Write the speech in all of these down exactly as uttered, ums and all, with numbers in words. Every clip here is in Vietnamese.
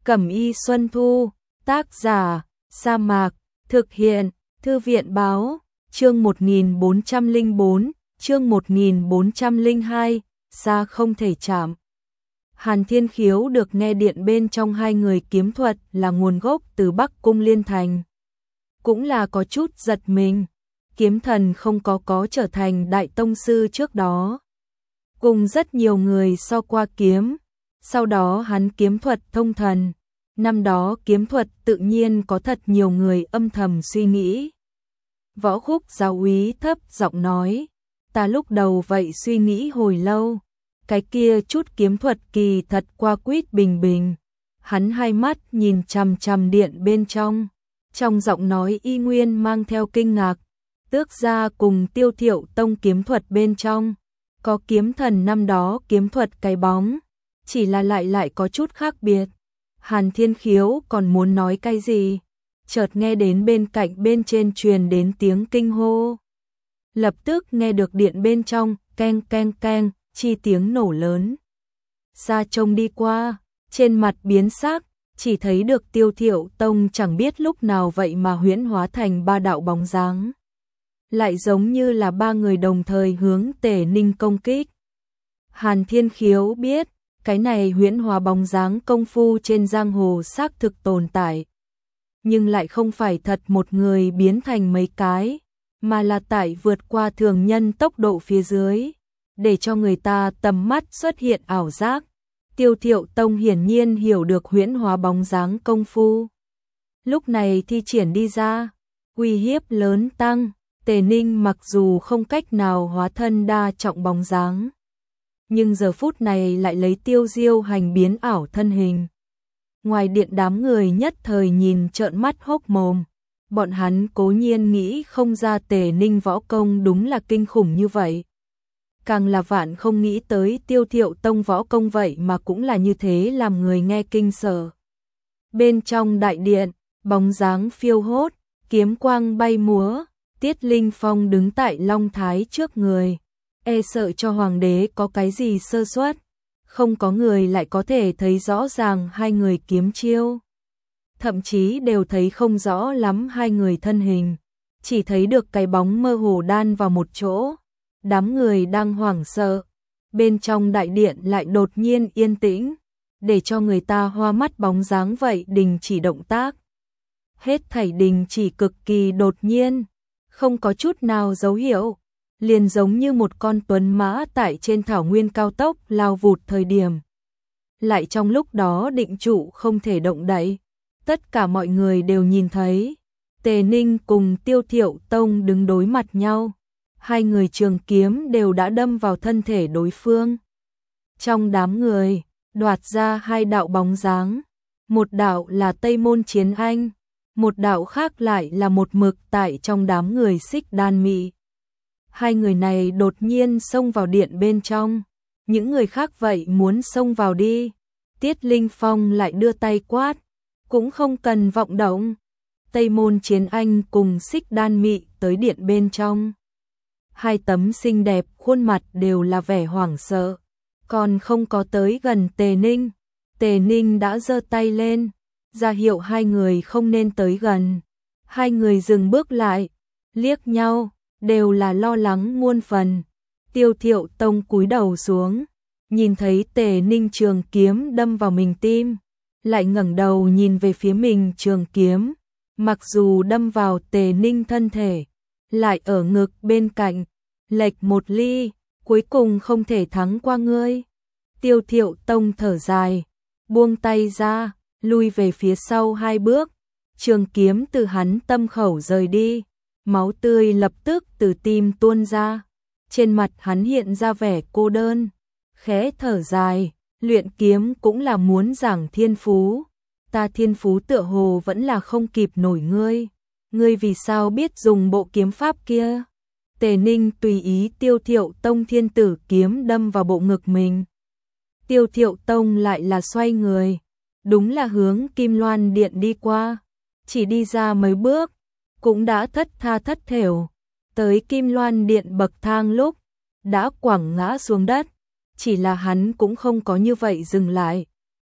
Cẩm y Xuân Thu, tác giả, Sa Mạc, thực hiện, Thư viện báo, chương một nghìn bốn trăm lẻ bốn, chương một nghìn bốn trăm lẻ hai, xa không thể chạm. Hàn Thiên Khiếu được nghe điện bên trong hai người kiếm thuật là nguồn gốc từ Bắc Cung Liên Thành. Cũng là có chút giật mình, kiếm thần không có có trở thành đại tông sư trước đó. Cùng rất nhiều người so qua kiếm, sau đó hắn kiếm thuật thông thần. Năm đó kiếm thuật tự nhiên có thật nhiều người âm thầm suy nghĩ. Võ Khúc giáo úy thấp giọng nói, ta lúc đầu vậy suy nghĩ hồi lâu, cái kia chút kiếm thuật kỳ thật qua quýt bình bình. Hắn hai mắt nhìn chằm chằm điện bên trong, trong giọng nói y nguyên mang theo kinh ngạc. Tước gia cùng Tiêu Thiệu Tông kiếm thuật bên trong, có kiếm thần năm đó kiếm thuật cái bóng, chỉ là lại lại có chút khác biệt. Hàn Thiên Khiếu còn muốn nói cái gì, chợt nghe đến bên cạnh bên trên truyền đến tiếng kinh hô. Lập tức nghe được điện bên trong, keng keng keng, chi tiếng nổ lớn. Xa trông đi qua, trên mặt biến sắc, chỉ thấy được Tiêu Thiệu Tông chẳng biết lúc nào vậy mà huyễn hóa thành ba đạo bóng dáng. Lại giống như là ba người đồng thời hướng Tề Ninh công kích. Hàn Thiên Khiếu biết, cái này huyễn hóa bóng dáng công phu trên giang hồ xác thực tồn tại. Nhưng lại không phải thật một người biến thành mấy cái, mà là tại vượt qua thường nhân tốc độ phía dưới, để cho người ta tầm mắt xuất hiện ảo giác. Tiêu Thiệu Tông hiển nhiên hiểu được huyễn hóa bóng dáng công phu. Lúc này thi triển đi ra, uy hiếp lớn tăng, Tề Ninh mặc dù không cách nào hóa thân đa trọng bóng dáng, nhưng giờ phút này lại lấy tiêu diêu hành biến ảo thân hình. Ngoài điện đám người nhất thời nhìn trợn mắt hốc mồm, bọn hắn cố nhiên nghĩ không ra Tề Ninh võ công đúng là kinh khủng như vậy. Càng là vạn không nghĩ tới Tiêu Thiệu Tông võ công vậy mà cũng là như thế, làm người nghe kinh sợ. Bên trong đại điện, bóng dáng phiêu hốt, kiếm quang bay múa, Tiết Linh Phong đứng tại Long Thái trước người, e sợ cho hoàng đế có cái gì sơ suất, không có người lại có thể thấy rõ ràng hai người kiếm chiêu. Thậm chí đều thấy không rõ lắm hai người thân hình, chỉ thấy được cái bóng mơ hồ đan vào một chỗ. Đám người đang hoảng sợ, bên trong đại điện lại đột nhiên yên tĩnh, để cho người ta hoa mắt bóng dáng vậy đình chỉ động tác. Hết thảy đình chỉ cực kỳ đột nhiên, không có chút nào dấu hiệu, liền giống như một con tuấn mã tại trên thảo nguyên cao tốc lao vụt thời điểm. Lại trong lúc đó định trụ không thể động đậy. Tất cả mọi người đều nhìn thấy, Tề Ninh cùng Tiêu Thiệu Tông đứng đối mặt nhau. Hai người trường kiếm đều đã đâm vào thân thể đối phương. Trong đám người, đoạt ra hai đạo bóng dáng. Một đạo là Tây Môn Chiến Anh, một đạo khác lại là một mực tại trong đám người Xích Đan Mị. Hai người này đột nhiên xông vào điện bên trong. Những người khác vậy muốn xông vào đi. Tiết Linh Phong lại đưa tay quát, cũng không cần vọng động. Tây Môn Chiến Anh cùng Xích Đan Mị tới điện bên trong. Hai tấm xinh đẹp khuôn mặt đều là vẻ hoảng sợ, còn không có tới gần Tề Ninh. Tề Ninh đã giơ tay lên, ra hiệu hai người không nên tới gần. Hai người dừng bước lại, liếc nhau, đều là lo lắng muôn phần. Tiêu Thiệu Tông cúi đầu xuống, nhìn thấy Tề Ninh trường kiếm đâm vào mình tim, lại ngẩng đầu nhìn về phía mình trường kiếm, mặc dù đâm vào Tề Ninh thân thể, lại ở ngực bên cạnh, lệch một ly, cuối cùng không thể thắng qua ngươi. Tiêu Thiệu Tông thở dài, buông tay ra, lui về phía sau hai bước, trường kiếm từ hắn tâm khẩu rời đi, máu tươi lập tức từ tim tuôn ra. Trên mặt hắn hiện ra vẻ cô đơn, khẽ thở dài, luyện kiếm cũng là muốn giảng thiên phú, ta thiên phú tựa hồ vẫn là không kịp nổi ngươi, ngươi vì sao biết dùng bộ kiếm pháp kia? Tề Ninh tùy ý Tiêu Thiệu Tông thiên tử kiếm đâm vào bộ ngực mình. Tiêu Thiệu Tông lại là xoay người, đúng là hướng Kim Loan Điện đi qua, chỉ đi ra mấy bước, cũng đã thất tha thất thểu, tới Kim Loan Điện bậc thang lúc, đã quẳng ngã xuống đất, chỉ là hắn cũng không có như vậy dừng lại,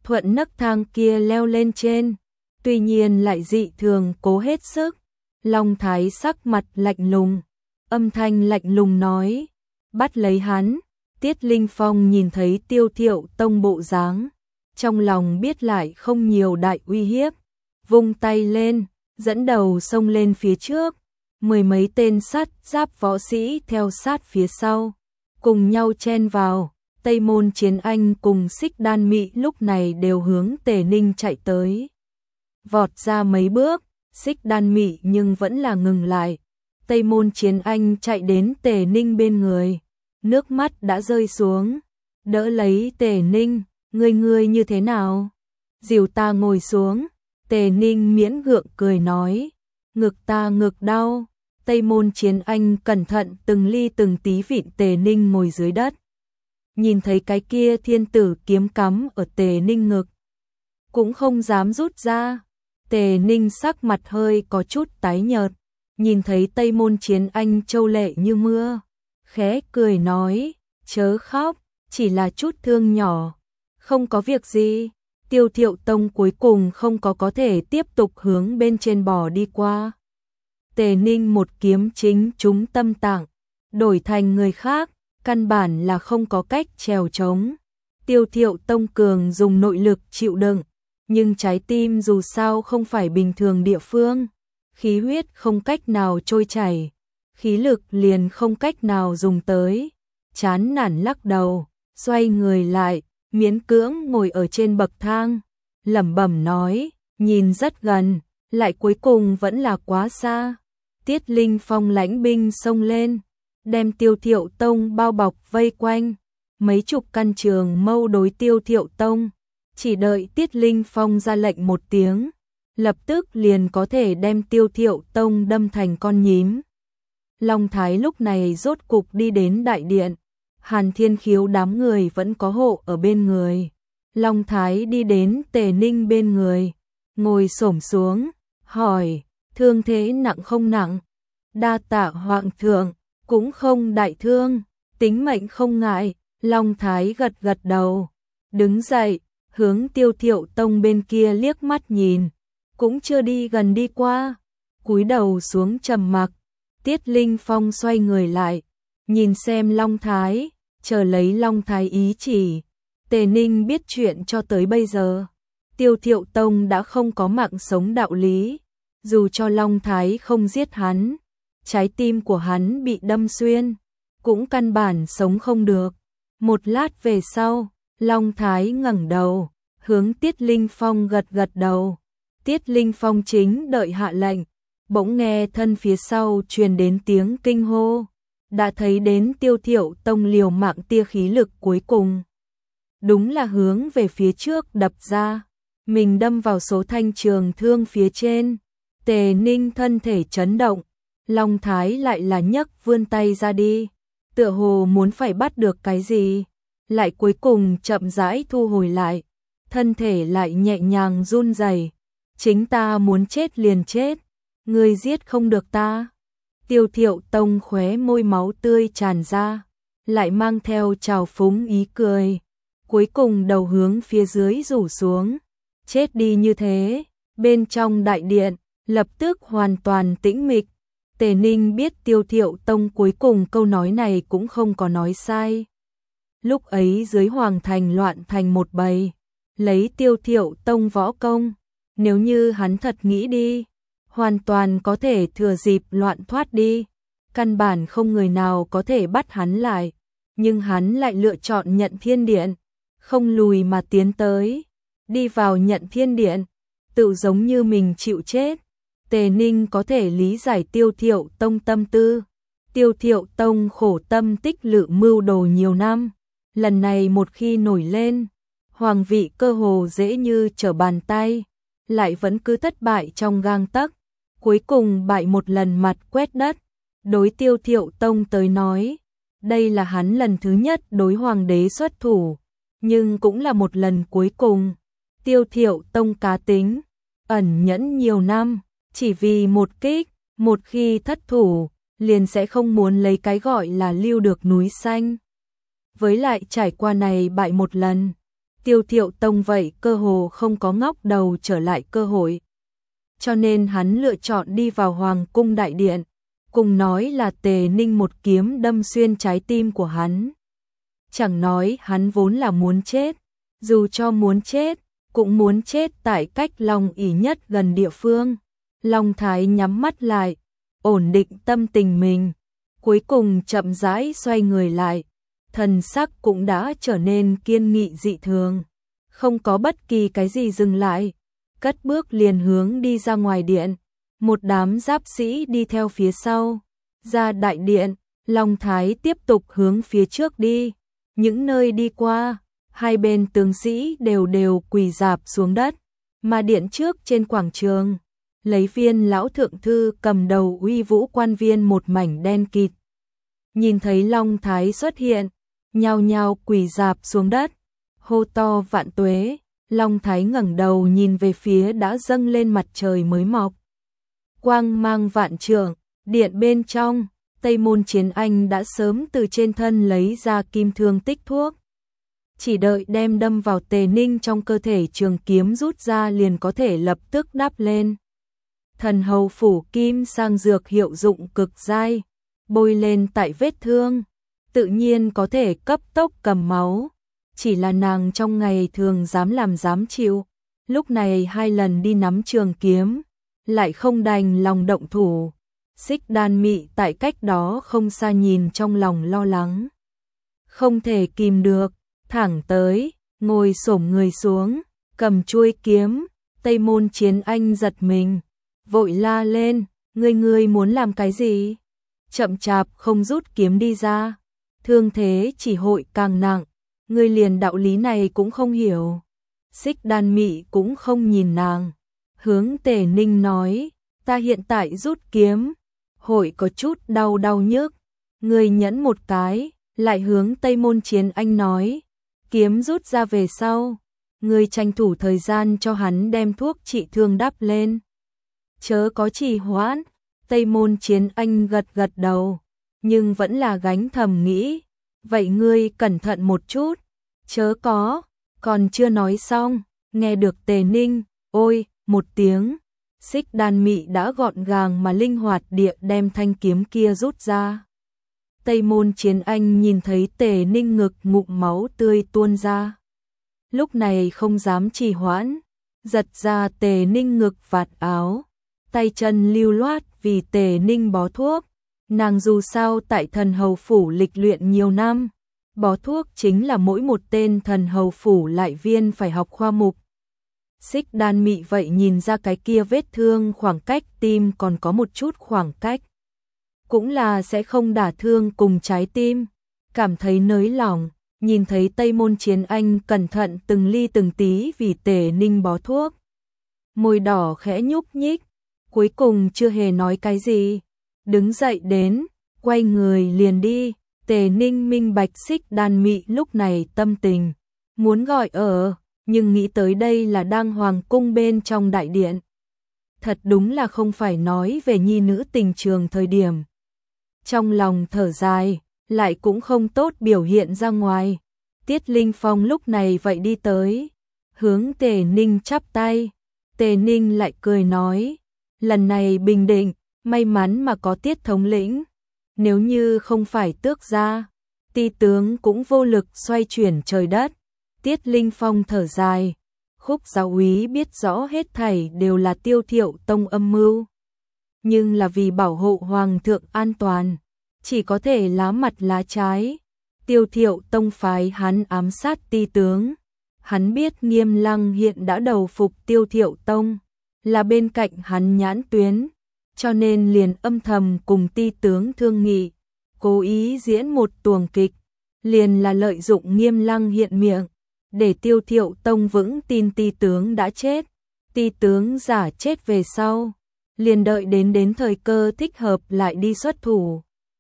thuận nấc thang kia leo lên trên, tuy nhiên lại dị thường cố hết sức. Long Thái sắc mặt lạnh lùng, âm thanh lạnh lùng nói, bắt lấy hắn. Tiết Linh Phong nhìn thấy Tiêu Thiệu Tông bộ dáng, trong lòng biết lại không nhiều đại uy hiếp, vung tay lên, dẫn đầu xông lên phía trước, mười mấy tên sắt giáp võ sĩ theo sát phía sau, cùng nhau chen vào. Tây Môn Chiến Anh cùng Xích Đan Mị lúc này đều hướng Tề Ninh chạy tới. Vọt ra mấy bước, Xích Đan Mị nhưng vẫn là ngừng lại. Tây Môn Chiến Anh chạy đến Tề Ninh bên người, nước mắt đã rơi xuống, đỡ lấy Tề Ninh, ngươi ngươi như thế nào? Dìu ta ngồi xuống. Tề Ninh miễn gượng cười nói, ngực ta ngực đau. Tây Môn Chiến Anh cẩn thận từng ly từng tí vịn Tề Ninh ngồi dưới đất. Nhìn thấy cái kia thiên tử kiếm cắm ở Tề Ninh ngực, cũng không dám rút ra. Tề Ninh sắc mặt hơi có chút tái nhợt, nhìn thấy Tây Môn Chiến Anh châu lệ như mưa, khẽ cười nói, chớ khóc, chỉ là chút thương nhỏ, không có việc gì. Tiêu Thiệu Tông cuối cùng không có có thể tiếp tục hướng bên trên bò đi qua. Tề Ninh một kiếm chính trúng tâm tạng, đổi thành người khác, căn bản là không có cách trèo trống. Tiêu Thiệu Tông cường dùng nội lực chịu đựng, nhưng trái tim dù sao không phải bình thường địa phương, khí huyết không cách nào trôi chảy, khí lực liền không cách nào dùng tới. Chán nản lắc đầu, xoay người lại, miễn cưỡng ngồi ở trên bậc thang, lẩm bẩm nói, nhìn rất gần, lại cuối cùng vẫn là quá xa. Tiết Linh Phong lãnh binh xông lên, đem Tiêu Thiệu Tông bao bọc vây quanh, mấy chục căn trường mâu đối Tiêu Thiệu Tông, chỉ đợi Tiết Linh Phong ra lệnh một tiếng, lập tức liền có thể đem Tiêu Thiệu Tông đâm thành con nhím. Long Thái lúc này rốt cục đi đến đại điện, Hàn Thiên Khiếu đám người vẫn có hộ ở bên người. Long Thái đi đến Tề Ninh bên người, ngồi xổm xuống, hỏi, thương thế nặng không nặng? Đa tạ Hoàng thượng, cũng không đại thương, tính mệnh không ngại. Long Thái gật gật đầu, đứng dậy, hướng Tiêu Thiệu Tông bên kia liếc mắt nhìn, cũng chưa đi gần đi qua, cúi đầu xuống trầm mặc. Tiết Linh Phong xoay người lại, nhìn xem Long Thái, chờ lấy Long Thái ý chỉ. Tề Ninh biết chuyện cho tới bây giờ, Tiêu Thiệu Tông đã không có mạng sống đạo lý, dù cho Long Thái không giết hắn, trái tim của hắn bị đâm xuyên, cũng căn bản sống không được. Một lát về sau, Long Thái ngẩng đầu, hướng Tiết Linh Phong gật gật đầu. Tiết Linh Phong chính đợi hạ lệnh, bỗng nghe thân phía sau truyền đến tiếng kinh hô, đã thấy đến Tiêu Thiệu Tông liều mạng tia khí lực cuối cùng, đúng là hướng về phía trước đập ra, mình đâm vào số thanh trường thương phía trên. Tề Ninh thân thể chấn động, Long Thái lại là nhấc vươn tay ra đi, tựa hồ muốn phải bắt được cái gì, lại cuối cùng chậm rãi thu hồi lại, thân thể lại nhẹ nhàng run rẩy. Chính ta muốn chết liền chết, ngươi giết không được ta. Tiêu Thiệu Tông khóe môi máu tươi tràn ra, lại mang theo trào phúng ý cười, cuối cùng đầu hướng phía dưới rủ xuống, chết đi như thế. Bên trong đại điện lập tức hoàn toàn tĩnh mịch. Tề Ninh biết Tiêu Thiệu Tông cuối cùng câu nói này cũng không có nói sai. Lúc ấy dưới hoàng thành loạn thành một bầy, lấy Tiêu Thiệu Tông võ công, nếu như hắn thật nghĩ đi, hoàn toàn có thể thừa dịp loạn thoát đi, căn bản không người nào có thể bắt hắn lại, nhưng hắn lại lựa chọn Nhận Thiên Điện, không lùi mà tiến tới, đi vào Nhận Thiên Điện, tự giống như mình chịu chết. Tề Ninh có thể lý giải Tiêu Thiệu Tông tâm tư. Tiêu Thiệu Tông khổ tâm tích lự mưu đồ nhiều năm, lần này một khi nổi lên, hoàng vị cơ hồ dễ như trở bàn tay, lại vẫn cứ thất bại trong gang tấc, cuối cùng bại một lần mặt quét đất. Đối Tiêu Thiệu Tông tới nói, đây là hắn lần thứ nhất đối hoàng đế xuất thủ, nhưng cũng là một lần cuối cùng. Tiêu Thiệu Tông cá tính, ẩn nhẫn nhiều năm, chỉ vì một kích, một khi thất thủ, liền sẽ không muốn lấy cái gọi là lưu được núi xanh. Với lại trải qua này bại một lần, Tiêu Thiệu Tông vậy cơ hồ không có ngóc đầu trở lại cơ hội. Cho nên hắn lựa chọn đi vào Hoàng cung đại điện, cùng nói là Tề Ninh một kiếm đâm xuyên trái tim của hắn. Chẳng nói hắn vốn là muốn chết, dù cho muốn chết, cũng muốn chết tại cách Long ỷ nhất gần địa phương. Long Thái nhắm mắt lại, ổn định tâm tình mình, cuối cùng chậm rãi xoay người lại, thần sắc cũng đã trở nên kiên nghị dị thường, không có bất kỳ cái gì dừng lại, cất bước liền hướng đi ra ngoài điện, một đám giáp sĩ đi theo phía sau, ra đại điện, Long Thái tiếp tục hướng phía trước đi, những nơi đi qua, hai bên tướng sĩ đều đều quỳ rạp xuống đất, mà điện trước trên quảng trường, lấy Viên lão thượng thư cầm đầu uy vũ quan viên một mảnh đen kịt. Nhìn thấy Long Thái xuất hiện, nhao nhao quỳ rạp xuống đất, hô to vạn tuế. Long Thái ngẩng đầu nhìn về phía đã dâng lên mặt trời mới mọc. Quang mang vạn trượng, điện bên trong, Tây Môn Chiến Anh đã sớm từ trên thân lấy ra kim thương tích thuốc. Chỉ đợi đem đâm vào Tề Ninh trong cơ thể trường kiếm rút ra liền có thể lập tức đắp lên. Thần hầu phủ kim sang dược hiệu dụng cực dai, bôi lên tại vết thương, tự nhiên có thể cấp tốc cầm máu. Chỉ là nàng trong ngày thường dám làm dám chịu, lúc này hai lần đi nắm trường kiếm, lại không đành lòng động thủ. Xích Đan Mị tại cách đó không xa nhìn trong lòng lo lắng. Không thể kìm được, thẳng tới, ngồi xổm người xuống, cầm chuôi kiếm, Tây Môn Chiến Anh giật mình, vội la lên, ngươi ngươi muốn làm cái gì? Chậm chạp không rút kiếm đi ra, thương thế chỉ hội càng nặng. Ngươi liền đạo lý này cũng không hiểu. Xích Đan Mị cũng không nhìn nàng, hướng Tề Ninh nói, ta hiện tại rút kiếm, hội có chút đau đau nhức, ngươi nhẫn một cái, lại hướng Tây Môn Chiến Anh nói, kiếm rút ra về sau, ngươi tranh thủ thời gian cho hắn đem thuốc trị thương đắp lên. Chớ có trì hoãn. Tây Môn Chiến Anh gật gật đầu, nhưng vẫn là gánh thầm nghĩ, vậy ngươi cẩn thận một chút, chớ có, còn chưa nói xong, nghe được Tề Ninh, ôi, một tiếng, Xích Đan Mị đã gọn gàng mà linh hoạt địa đem thanh kiếm kia rút ra. Tây Môn Chiến Anh nhìn thấy Tề Ninh ngực ngụm máu tươi tuôn ra. Lúc này không dám trì hoãn, giật ra Tề Ninh ngực vạt áo, tay chân lưu loát vì Tề Ninh bó thuốc. Nàng dù sao tại thần hầu phủ lịch luyện nhiều năm, bó thuốc chính là mỗi một tên thần hầu phủ lại viên phải học khoa mục. Xích Đan Mị vậy nhìn ra cái kia vết thương khoảng cách tim còn có một chút khoảng cách. Cũng là sẽ không đả thương cùng trái tim, cảm thấy nới lòng, nhìn thấy Tây Môn Chiến Anh cẩn thận từng ly từng tí vì Tề Ninh bó thuốc. Môi đỏ khẽ nhúc nhích, cuối cùng chưa hề nói cái gì. Đứng dậy đến, quay người liền đi, Tề Ninh minh bạch Xích Đan Mị lúc này tâm tình, muốn gọi ở, nhưng nghĩ tới đây là đang hoàng cung bên trong đại điện. Thật đúng là không phải nói về nhi nữ tình trường thời điểm. Trong lòng thở dài, lại cũng không tốt biểu hiện ra ngoài. Tiết Linh Phong lúc này vậy đi tới, hướng Tề Ninh chắp tay, Tề Ninh lại cười nói, lần này bình định, may mắn mà có Tiết thống lĩnh, nếu như không phải tước gia, ti tướng cũng vô lực xoay chuyển trời đất. Tiết Linh Phong thở dài, Khúc giáo úy biết rõ hết thảy đều là Tiêu Thiệu Tông âm mưu, nhưng là vì bảo hộ hoàng thượng an toàn, chỉ có thể lá mặt lá trái. Tiêu Thiệu Tông phái hắn ám sát ti tướng, hắn biết Nghiêm Lăng hiện đã đầu phục Tiêu Thiệu Tông, là bên cạnh hắn nhãn tuyến, cho nên liền âm thầm cùng ti tướng thương nghị, cố ý diễn một tuồng kịch, liền là lợi dụng Nghiêm Lăng hiện miệng, để Tiêu Thiệu Tông vững tin ti tướng đã chết, ti tướng giả chết về sau, liền đợi đến đến thời cơ thích hợp lại đi xuất thủ.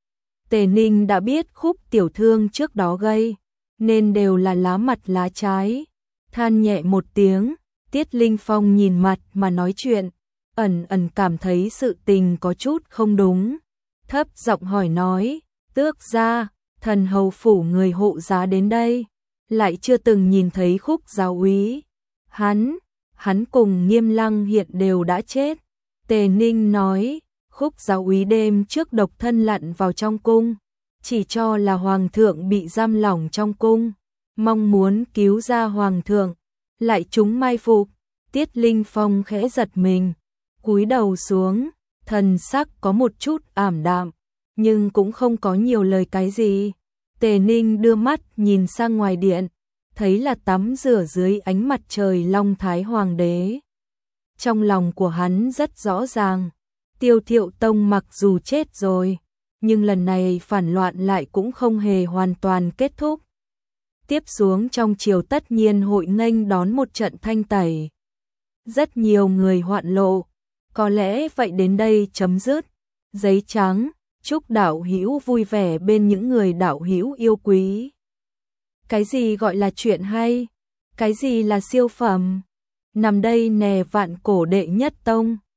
Tề Ninh đã biết Khúc tiểu thương trước đó gây, nên đều là lá mặt lá trái, than nhẹ một tiếng. Tiết Linh Phong nhìn mặt mà nói chuyện, ẩn ẩn cảm thấy sự tình có chút không đúng, thấp giọng hỏi nói, tước gia, thần hầu phủ người hộ giá đến đây, lại chưa từng nhìn thấy Khúc giáo úy. Hắn, hắn cùng Nghiêm Lăng hiện đều đã chết. Tề Ninh nói, Khúc giáo úy đêm trước độc thân lặn vào trong cung, chỉ cho là hoàng thượng bị giam lỏng trong cung, mong muốn cứu ra hoàng thượng, lại trúng mai phục. Tiết Linh Phong khẽ giật mình, cúi đầu xuống, thần sắc có một chút ảm đạm, nhưng cũng không có nhiều lời cái gì. Tề Ninh đưa mắt nhìn sang ngoài điện, thấy là tắm rửa dưới ánh mặt trời Long Thái Hoàng đế. Trong lòng của hắn rất rõ ràng, Tiêu Thiệu Tông mặc dù chết rồi, nhưng lần này phản loạn lại cũng không hề hoàn toàn kết thúc. Tiếp xuống trong triều tất nhiên hội nghênh đón một trận thanh tẩy. Rất nhiều người hoạn lộ, có lẽ vậy đến đây chấm dứt. Giấy trắng, chúc đạo hữu vui vẻ bên những người đạo hữu yêu quý. Cái gì gọi là chuyện hay? Cái gì là siêu phẩm? Nằm đây nè vạn cổ đệ nhất tông.